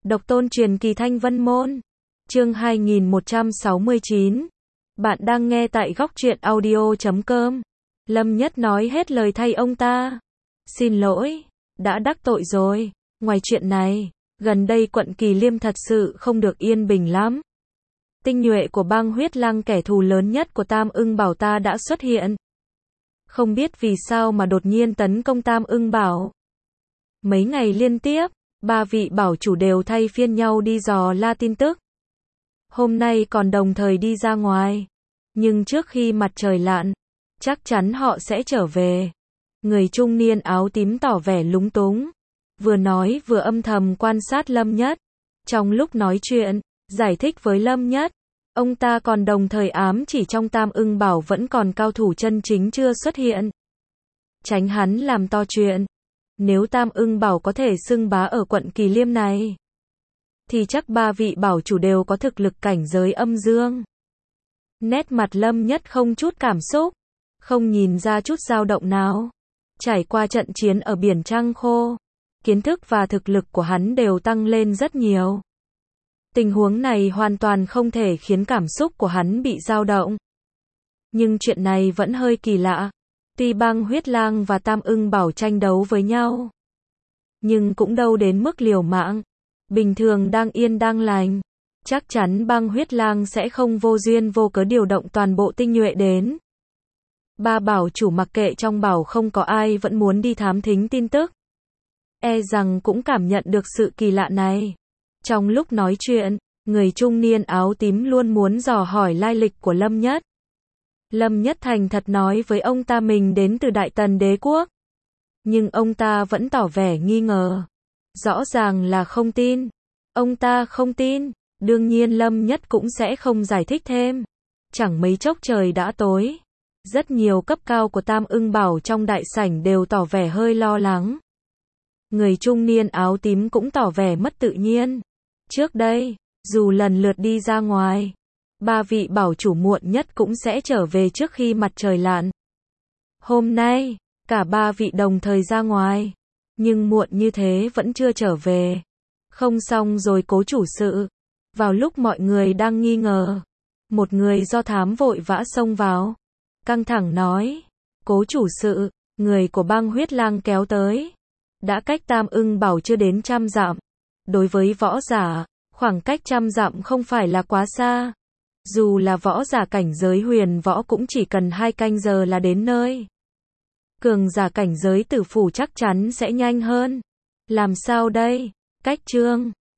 Độc tôn truyền kỳ Thanh Vân Môn. Chương 2169. Bạn đang nghe tại góc truyện audio.com. Lâm Nhất nói hết lời thay ông ta. Xin lỗi, đã đắc tội rồi. Ngoài chuyện này, gần đây quận Kỳ Liêm thật sự không được yên bình lắm. Tinh nhuệ của bang Huyết Lăng, kẻ thù lớn nhất của Tam Ưng Bảo ta đã xuất hiện. Không biết vì sao mà đột nhiên tấn công Tam Ưng Bảo. Mấy ngày liên tiếp, ba vị bảo chủ đều thay phiên nhau đi dò la tin tức. Hôm nay còn đồng thời đi ra ngoài. Nhưng trước khi mặt trời lặn, chắc chắn họ sẽ trở về. Người trung niên áo tím tỏ vẻ lúng túng. Vừa nói vừa âm thầm quan sát Lâm Nhất. Trong lúc nói chuyện, giải thích với Lâm Nhất, ông ta còn đồng thời ám chỉ trong Tam Ưng Bảo vẫn còn cao thủ chân chính chưa xuất hiện. Tránh hắn làm to chuyện. Nếu Tam Ưng Bảo có thể xưng bá ở quận Kỳ Liêm này, thì chắc ba vị bảo chủ đều có thực lực cảnh giới âm dương. Nét mặt Lâm Nhất không chút cảm xúc, không nhìn ra chút dao động nào. Trải qua trận chiến ở biển Trăng Khô, kiến thức và thực lực của hắn đều tăng lên rất nhiều. Tình huống này hoàn toàn không thể khiến cảm xúc của hắn bị dao động. Nhưng chuyện này vẫn hơi kỳ lạ. Tuy bang Huyết Lang và Tam Ưng Bảo tranh đấu với nhau, nhưng cũng đâu đến mức liều mạng. Bình thường đang yên đang lành, chắc chắn bang Huyết Lang sẽ không vô duyên vô cớ điều động toàn bộ tinh nhuệ đến. Ba bảo chủ mặc kệ trong bảo không có ai vẫn muốn đi thám thính tin tức. E rằng cũng cảm nhận được sự kỳ lạ này. Trong lúc nói chuyện, người trung niên áo tím luôn muốn dò hỏi lai lịch của Lâm Nhất. Lâm Nhất thành thật nói với ông ta mình đến từ Đại Tần Đế Quốc. Nhưng ông ta vẫn tỏ vẻ nghi ngờ. Rõ ràng là không tin. Ông ta không tin, đương nhiên Lâm Nhất cũng sẽ không giải thích thêm. Chẳng mấy chốc trời đã tối. Rất nhiều cấp cao của Tam Ưng Bảo trong đại sảnh đều tỏ vẻ hơi lo lắng. Người trung niên áo tím cũng tỏ vẻ mất tự nhiên. Trước đây, dù lần lượt đi ra ngoài, ba vị bảo chủ muộn nhất cũng sẽ trở về trước khi mặt trời lặn. Hôm nay, cả ba vị đồng thời ra ngoài, nhưng muộn như thế vẫn chưa trở về. Không xong rồi Cố chủ sự. Vào lúc mọi người đang nghi ngờ, một người do thám vội vã xông vào, căng thẳng nói, Cố chủ sự, người của bang Huyết Lang kéo tới. Đã cách Tam Ưng Bảo chưa đến 100 dặm. Đối với võ giả, khoảng cách 100 dặm không phải là quá xa. Dù là võ giả cảnh giới huyền võ cũng chỉ cần 2 canh giờ là đến nơi. Cường giả cảnh giới tử phủ chắc chắn sẽ nhanh hơn. Làm sao đây? Cách Trương